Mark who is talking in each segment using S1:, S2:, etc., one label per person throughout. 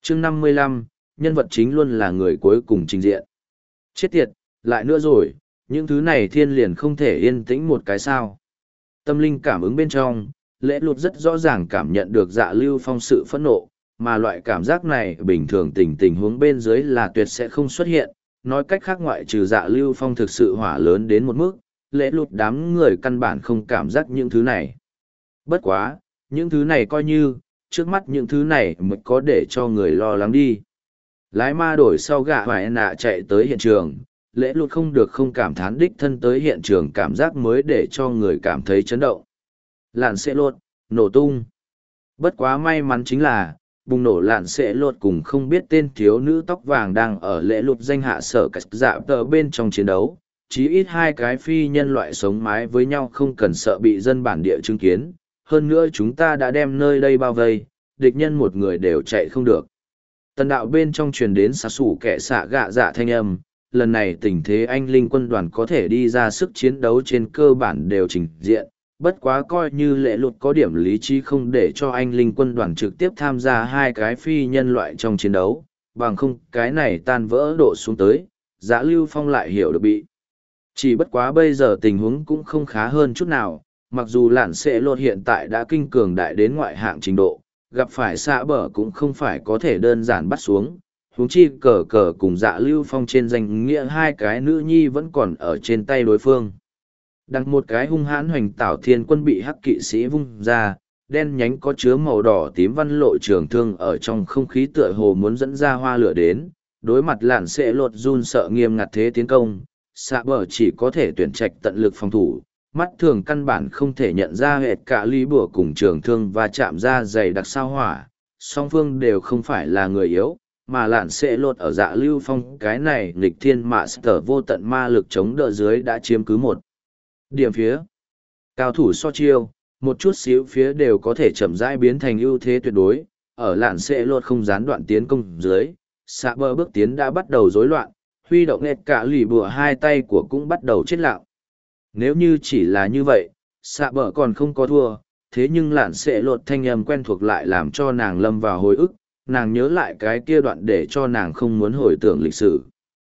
S1: chương 55, nhân vật chính luôn là người cuối cùng trình diện. Chết tiệt, lại nữa rồi, những thứ này thiên liền không thể yên tĩnh một cái sao. Tâm linh cảm ứng bên trong, lễ lụt rất rõ ràng cảm nhận được Dạ Lưu Phong sự phẫn nộ, mà loại cảm giác này bình thường tình huống bên dưới là tuyệt sẽ không xuất hiện. Nói cách khác ngoại trừ Dạ Lưu Phong thực sự hỏa lớn đến một mức, lễ lụt đám người căn bản không cảm giác những thứ này. Bất quá, những thứ này coi như, trước mắt những thứ này mới có để cho người lo lắng đi. Lái ma đổi sau gạ hoài nạ chạy tới hiện trường, lễ lụt không được không cảm thán đích thân tới hiện trường cảm giác mới để cho người cảm thấy chấn động. Lạn sẽ lột, nổ tung. Bất quá may mắn chính là, bùng nổ lạn sẽ lột cùng không biết tên thiếu nữ tóc vàng đang ở lễ lụt danh hạ sở cách dạ tờ bên trong chiến đấu. Chí ít hai cái phi nhân loại sống mái với nhau không cần sợ bị dân bản địa chứng kiến. Hơn nữa chúng ta đã đem nơi đây bao vây, địch nhân một người đều chạy không được. Tần đạo bên trong truyền đến xá sủ kẻ xạ gạ dạ thanh âm, lần này tình thế anh linh quân đoàn có thể đi ra sức chiến đấu trên cơ bản đều trình diện, bất quá coi như lệ lụt có điểm lý trí không để cho anh linh quân đoàn trực tiếp tham gia hai cái phi nhân loại trong chiến đấu, bằng không cái này tan vỡ độ xuống tới, Dạ Lưu Phong lại hiểu được bị. Chỉ bất quá bây giờ tình huống cũng không khá hơn chút nào, mặc dù lạn sẽ lột hiện tại đã kinh cường đại đến ngoại hạng trình độ, gặp phải xạ bờ cũng không phải có thể đơn giản bắt xuống, huống chi cờ cờ cùng Dạ Lưu Phong trên danh nghĩa hai cái nữ nhi vẫn còn ở trên tay đối phương. Đặt một cái hung hãn hoành tảo thiên quân bị hắc kỵ sĩ vung ra, đen nhánh có chứa màu đỏ tím văn lộ trường thương ở trong không khí tựa hồ muốn dẫn ra hoa lửa đến, đối mặt lạn sẽ lột run sợ nghiêm ngặt thế tiến công, xạ bờ chỉ có thể tuyển trạch tận lực phòng thủ, mắt thường căn bản không thể nhận ra hệt cả lý bùa cùng trường thương và chạm ra dày đặc sao hỏa, song phương đều không phải là người yếu, mà lạn sẽ lột ở Dạ Lưu Phong cái này nghịch thiên mạ sở vô tận ma lực chống đỡ dưới đã chiếm cứ một điểm phía. Cao thủ so chiêu, một chút xíu phía đều có thể chậm rãi biến thành ưu thế tuyệt đối, ở lạn sẽ lột không gián đoạn tiến công dưới, xạ bờ bước tiến đã bắt đầu rối loạn, huy động hệt cả lì bùa hai tay của cũng bắt đầu chết lặng. Nếu như chỉ là như vậy, xạ bờ còn không có thua, thế nhưng lạn sẽ lột thanh âm quen thuộc lại làm cho nàng lâm vào hồi ức, nàng nhớ lại cái kia đoạn để cho nàng không muốn hồi tưởng lịch sử.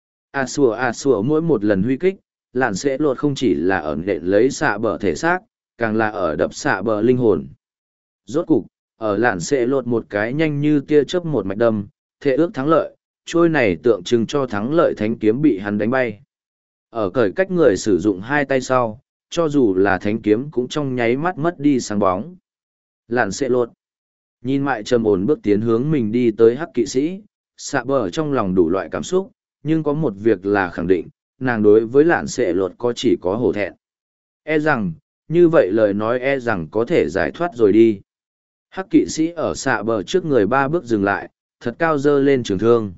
S1: A xùa mỗi một lần huy kích, lạn sẽ lột không chỉ là ở nện lấy xạ bờ thể xác, càng là ở đập xạ bờ linh hồn. Rốt cục, ở lạn sẽ lột một cái nhanh như tia chớp một mạch đâm, thệ ước thắng lợi, trôi này tượng trưng cho thắng lợi thánh kiếm bị hắn đánh bay. Ở cởi cách người sử dụng hai tay sau, cho dù là thánh kiếm cũng trong nháy mắt mất đi sáng bóng. Lạn sẽ lột. Nhìn mại trầm ổn bước tiến hướng mình đi tới hắc kỵ sĩ, xạ bờ trong lòng đủ loại cảm xúc, nhưng có một việc là khẳng định, nàng đối với lạn sẽ lột có chỉ có hổ thẹn. E rằng, như vậy lời nói e rằng có thể giải thoát rồi đi. Hắc kỵ sĩ ở xạ bờ trước người ba bước dừng lại, thật cao dơ lên trường thương.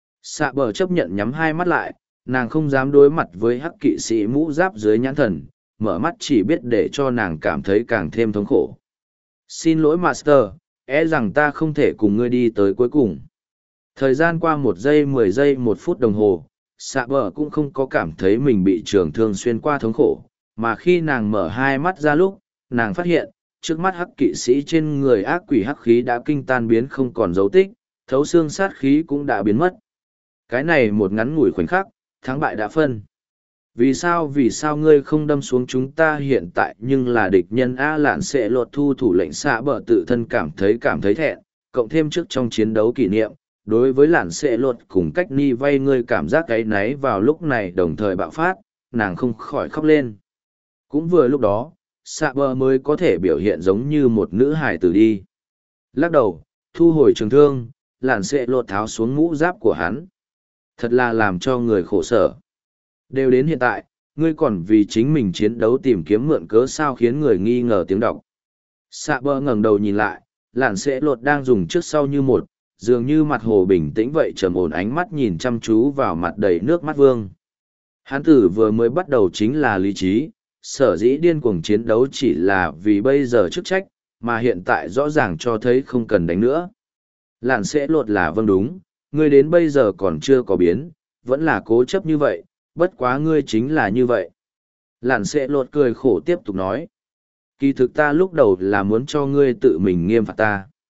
S1: Xạ bờ chấp nhận nhắm hai mắt lại, nàng không dám đối mặt với hắc kỵ sĩ mũ giáp dưới nhãn thần, mở mắt chỉ biết để cho nàng cảm thấy càng thêm thống khổ. Xin lỗi Master, e rằng ta không thể cùng ngươi đi tới cuối cùng. Thời gian qua 1 giây 10 giây 1 phút đồng hồ, xạ bờ cũng không có cảm thấy mình bị trường thương xuyên qua thống khổ, mà khi nàng mở hai mắt ra lúc, nàng phát hiện, trước mắt hắc kỵ sĩ trên người ác quỷ hắc khí đã kinh tan biến không còn dấu tích, thấu xương sát khí cũng đã biến mất. Cái này một ngắn ngủi khoảnh khắc, thắng bại đã phân. Vì sao ngươi không đâm xuống chúng ta hiện tại nhưng là địch nhân A lạn sẽ lột thu thủ lệnh xạ bờ tự thân cảm thấy thẹn, cộng thêm trước trong chiến đấu kỷ niệm, đối với lạn sẽ lột cùng cách ni vay ngươi cảm giác áy náy vào lúc này đồng thời bạo phát, nàng không khỏi khóc lên. Cũng vừa lúc đó, xạ bờ mới có thể biểu hiện giống như một nữ hài tử đi. Lắc đầu, thu hồi trường thương, lạn sẽ lột tháo xuống mũ giáp của hắn. Thật là làm cho người khổ sở. Đều đến hiện tại, ngươi còn vì chính mình chiến đấu tìm kiếm mượn cớ sao khiến người nghi ngờ tiếng đọc. Xạ bờ ngẩng đầu nhìn lại, lạn sẽ lột đang dùng trước sau như một, dường như mặt hồ bình tĩnh vậy trầm ổn ánh mắt nhìn chăm chú vào mặt đầy nước mắt vương. Hán tử vừa mới bắt đầu chính là lý trí, sở dĩ điên cuồng chiến đấu chỉ là vì bây giờ chức trách, mà hiện tại rõ ràng cho thấy không cần đánh nữa. Lạn sẽ lột là vâng đúng, ngươi đến bây giờ còn chưa có biến, vẫn là cố chấp như vậy, bất quá ngươi chính là như vậy. Lạn sẽ lột cười khổ tiếp tục nói. Kỳ thực ta lúc đầu là muốn cho ngươi tự mình nghiêm phạt ta.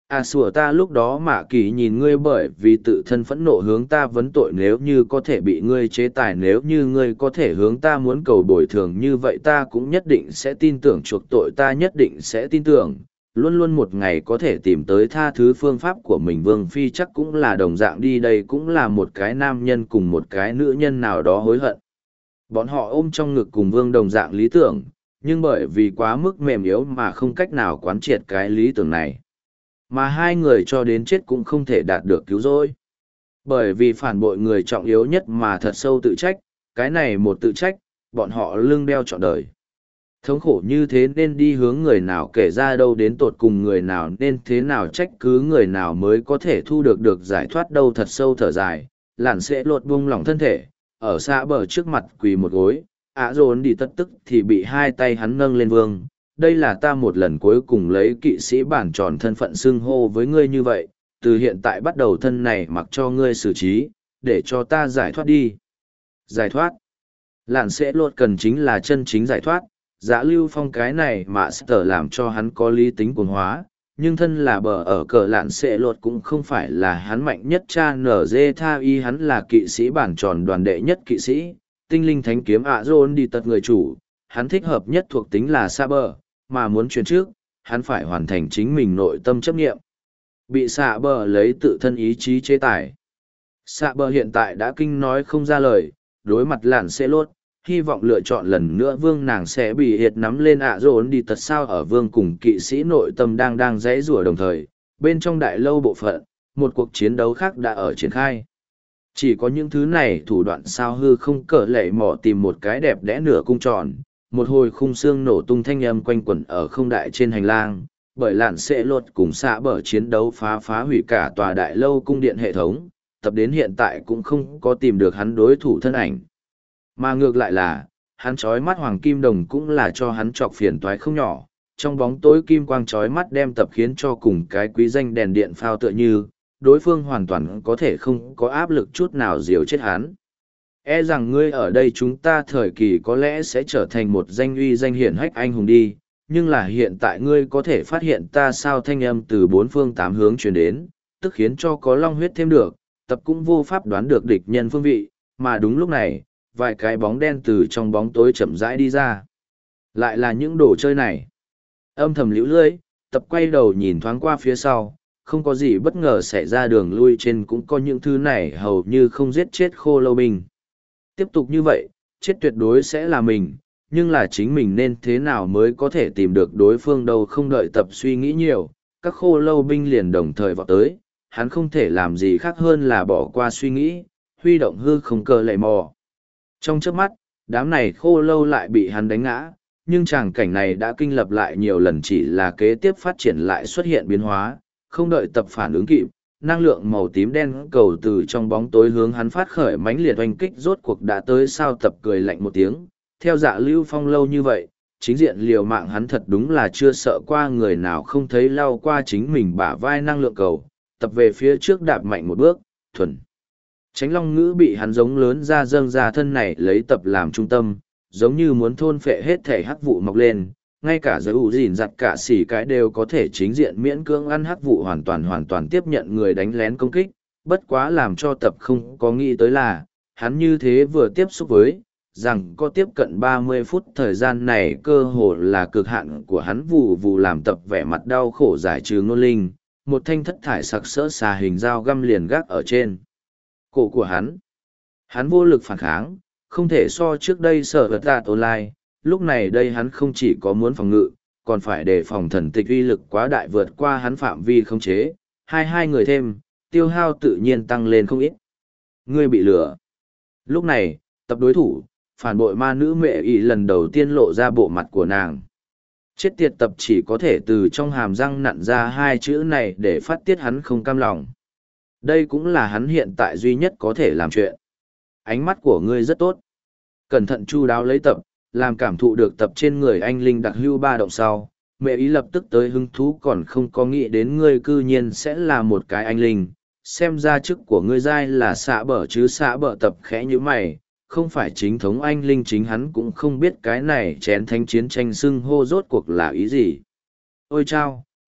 S1: À sủa ta lúc đó mạ kỳ nhìn ngươi bởi vì tự thân phẫn nộ hướng ta vấn tội, nếu như có thể bị ngươi chế tài, nếu như ngươi có thể hướng ta muốn cầu bồi thường như vậy ta cũng nhất định sẽ tin tưởng chuộc tội, ta nhất định sẽ tin tưởng, luôn luôn một ngày có thể tìm tới tha thứ phương pháp của mình. Vương Phi chắc cũng là đồng dạng đi, đây cũng là một cái nam nhân cùng một cái nữ nhân nào đó hối hận. Bọn họ ôm trong ngực cùng Vương đồng dạng lý tưởng, nhưng bởi vì quá mức mềm yếu mà không cách nào quán triệt cái lý tưởng này. Mà hai người cho đến chết cũng không thể đạt được cứu rỗi. Bởi vì phản bội người trọng yếu nhất mà thật sâu tự trách, cái này một tự trách, bọn họ lưng đeo trọn đời. Thống khổ như thế nên đi hướng người nào kể ra đâu, đến tột cùng người nào nên thế nào trách cứ người nào mới có thể thu được giải thoát đâu. Thật sâu thở dài, lặn sẽ lột buông lỏng thân thể, ở xa bờ trước mặt quỳ một gối, ạ dồn đi tất tức thì bị hai tay hắn nâng lên. Vương, đây là ta một lần cuối cùng lấy kỵ sĩ bản tròn thân phận xưng hô với ngươi như vậy, từ hiện tại bắt đầu thân này mặc cho ngươi xử trí, để cho ta giải thoát đi. Giải thoát. Lạn sẽ lột cần chính là chân chính giải thoát. Dạ Lưu Phong cái này mà sở làm cho hắn có lý tính cuồng hóa, nhưng thân là bờ ở cờ Lạn sẽ lột cũng không phải là hắn mạnh nhất. Cha nở dê tha y hắn là kỵ sĩ bản tròn đoàn đệ nhất kỵ sĩ, tinh linh thánh kiếm ạ dồn đi tật người chủ, hắn thích hợp nhất thuộc tính là xa bờ, mà muốn chuyển trước, hắn phải hoàn thành chính mình nội tâm chấp nghiệm. Bị xạ bờ lấy tự thân ý chí chế tài. Xạ bờ hiện tại đã kinh nói không ra lời, đối mặt Lạn sẽ lột, hy vọng lựa chọn lần nữa Vương nàng sẽ bị hiệt nắm lên ạ dồn đi tật sao. Ở Vương cùng kỵ sĩ nội tâm đang rẽ rủa đồng thời, bên trong đại lâu bộ phận, một cuộc chiến đấu khác đã ở triển khai. Chỉ có những thứ này thủ đoạn sao hư không cỡ lệ mỏ tìm một cái đẹp đẽ nửa cung tròn, một hồi khung xương nổ tung thanh âm quanh quẩn ở không đại trên hành lang, bởi Lạn sẽ lột cùng xạ bờ chiến đấu phá hủy cả tòa đại lâu cung điện hệ thống, tập đến hiện tại cũng không có tìm được hắn đối thủ thân ảnh. Mà ngược lại là, hắn chói mắt hoàng kim đồng cũng là cho hắn chọc phiền toái không nhỏ, trong bóng tối kim quang chói mắt đem tập khiến cho cùng cái quý danh đèn điện phao tựa như, đối phương hoàn toàn có thể không có áp lực chút nào diều chết hắn. E rằng ngươi ở đây chúng ta thời kỳ có lẽ sẽ trở thành một danh uy danh hiển hách anh hùng đi, nhưng là hiện tại ngươi có thể phát hiện ta sao thanh âm từ bốn phương tám hướng truyền đến, tức khiến cho có long huyết thêm được, tập cũng vô pháp đoán được địch nhân phương vị, mà đúng lúc này, vài cái bóng đen từ trong bóng tối chậm rãi đi ra. Lại là những đồ chơi này. Âm thầm liễu lưỡi, tập quay đầu nhìn thoáng qua phía sau, không có gì bất ngờ xảy ra, đường lui trên cũng có những thứ này hầu như không giết chết khô lâu binh. Tiếp tục như vậy, chết tuyệt đối sẽ là mình, nhưng là chính mình nên thế nào mới có thể tìm được đối phương đâu. Không đợi tập suy nghĩ nhiều, các khô lâu binh liền đồng thời vọt tới, hắn không thể làm gì khác hơn là bỏ qua suy nghĩ, huy động hư không cờ lệ mò. Trong chớp mắt, đám này khô lâu lại bị hắn đánh ngã, nhưng tràng cảnh này đã kinh lập lại nhiều lần, chỉ là kế tiếp phát triển lại xuất hiện biến hóa, không đợi tập phản ứng kịp, năng lượng màu tím đen cầu từ trong bóng tối hướng hắn phát khởi mãnh liệt oanh kích rốt cuộc đã tới sao. Tập cười lạnh một tiếng, theo Dạ Lưu Phong lâu như vậy, chính diện liều mạng hắn thật đúng là chưa sợ qua người nào không thấy lao qua chính mình bả vai năng lượng cầu, tập về phía trước đạp mạnh một bước, thuần. Tránh long ngữ bị hắn giống lớn ra dâng ra thân này lấy tập làm trung tâm, giống như muốn thôn phệ hết thể hắc vụ mọc lên, ngay cả giới ủ dìn giặt cả xỉ cái đều có thể chính diện miễn cưỡng ăn hắc vụ hoàn toàn tiếp nhận người đánh lén công kích, bất quá làm cho tập không có nghĩ tới là, hắn như thế vừa tiếp xúc với, rằng có tiếp cận 30 phút thời gian này cơ hồ là cực hạn của hắn, vù vù làm tập vẻ mặt đau khổ giải trừ ngôn linh, một thanh thất thải sặc sỡ xà hình dao găm liền gác ở trên cổ của hắn. Hắn vô lực phản kháng, không thể so trước đây sợ vật đạt online, lúc này đây hắn không chỉ có muốn phòng ngự, còn phải đề phòng thần tịch uy lực quá đại vượt qua hắn phạm vi khống chế, hai người thêm, tiêu hao tự nhiên tăng lên không ít. Ngươi bị lừa. Lúc này, tập đối thủ, phản bội ma nữ mẹ ý lần đầu tiên lộ ra bộ mặt của nàng. Chết tiệt, tập chỉ có thể từ trong hàm răng nặn ra hai chữ này để phát tiết hắn không cam lòng. Đây cũng là hắn hiện tại duy nhất có thể làm chuyện. Ánh mắt của ngươi rất tốt. Cẩn thận chu đáo lấy tập, làm cảm thụ được tập trên người anh linh đặc hưu ba động sau. Mẹ ý lập tức tới hứng thú, còn không có nghĩ đến ngươi cư nhiên sẽ là một cái anh linh. Xem ra chức của ngươi giai là xạ bở chứ. Xạ bở tập khẽ như mày, không phải chính thống anh linh, chính hắn cũng không biết cái này chén thánh chiến tranh xưng hô rốt cuộc là ý gì. Ôi chao,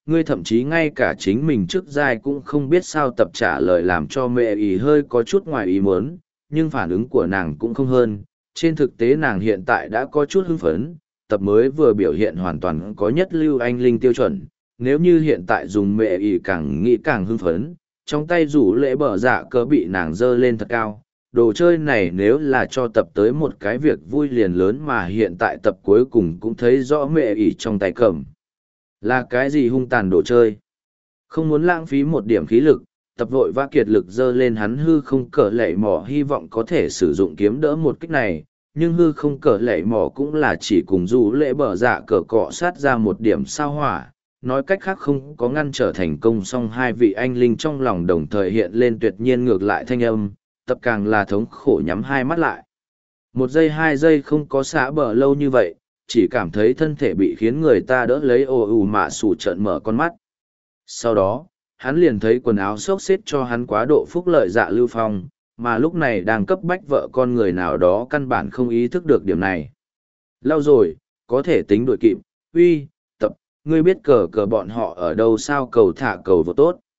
S1: ngươi thậm chí ngay cả chính mình trước giai cũng không biết sao tập trả lời làm cho mẹ ý hơi có chút ngoài ý muốn, nhưng phản ứng của nàng cũng không hơn. Trên thực tế nàng hiện tại đã có chút hưng phấn, tập mới vừa biểu hiện hoàn toàn có nhất lưu anh linh tiêu chuẩn. Nếu như hiện tại dùng mẹ ý càng nghĩ càng hưng phấn, trong tay rủ lễ bờ dạ cờ bị nàng dơ lên thật cao. Đồ chơi này nếu là cho tập tới một cái việc vui liền lớn mà hiện tại tập cuối cùng cũng thấy rõ mẹ ỉ trong tay cầm. Là cái gì hung tàn đồ chơi? Không muốn lãng phí một điểm khí lực, tập vội vã kiệt lực dơ lên hắn hư không cờ lệ mỏ hy vọng có thể sử dụng kiếm đỡ một kích này, nhưng hư không cờ lệ mỏ cũng là chỉ cùng rủ lễ bờ dạ cờ cọ sát ra một điểm sao hỏa. Nói cách khác không có ngăn trở thành công, song hai vị anh linh trong lòng đồng thời hiện lên tuyệt nhiên ngược lại thanh âm, tập càng là thống khổ nhắm hai mắt lại. 1 giây 2 giây không có xả bờ lâu như vậy, chỉ cảm thấy thân thể bị khiến người ta đỡ lấy ồ ù mạ sủ trợn mở con mắt. Sau đó, hắn liền thấy quần áo xốc xếp cho hắn quá độ phúc lợi dạ lưu phong, mà lúc này đang cấp bách vợ con người nào đó căn bản không ý thức được điểm này. Lâu rồi, có thể tính đuổi kịp, uy, tập, ngươi biết cờ cờ bọn họ ở đâu sao cầu thả cầu vô tốt.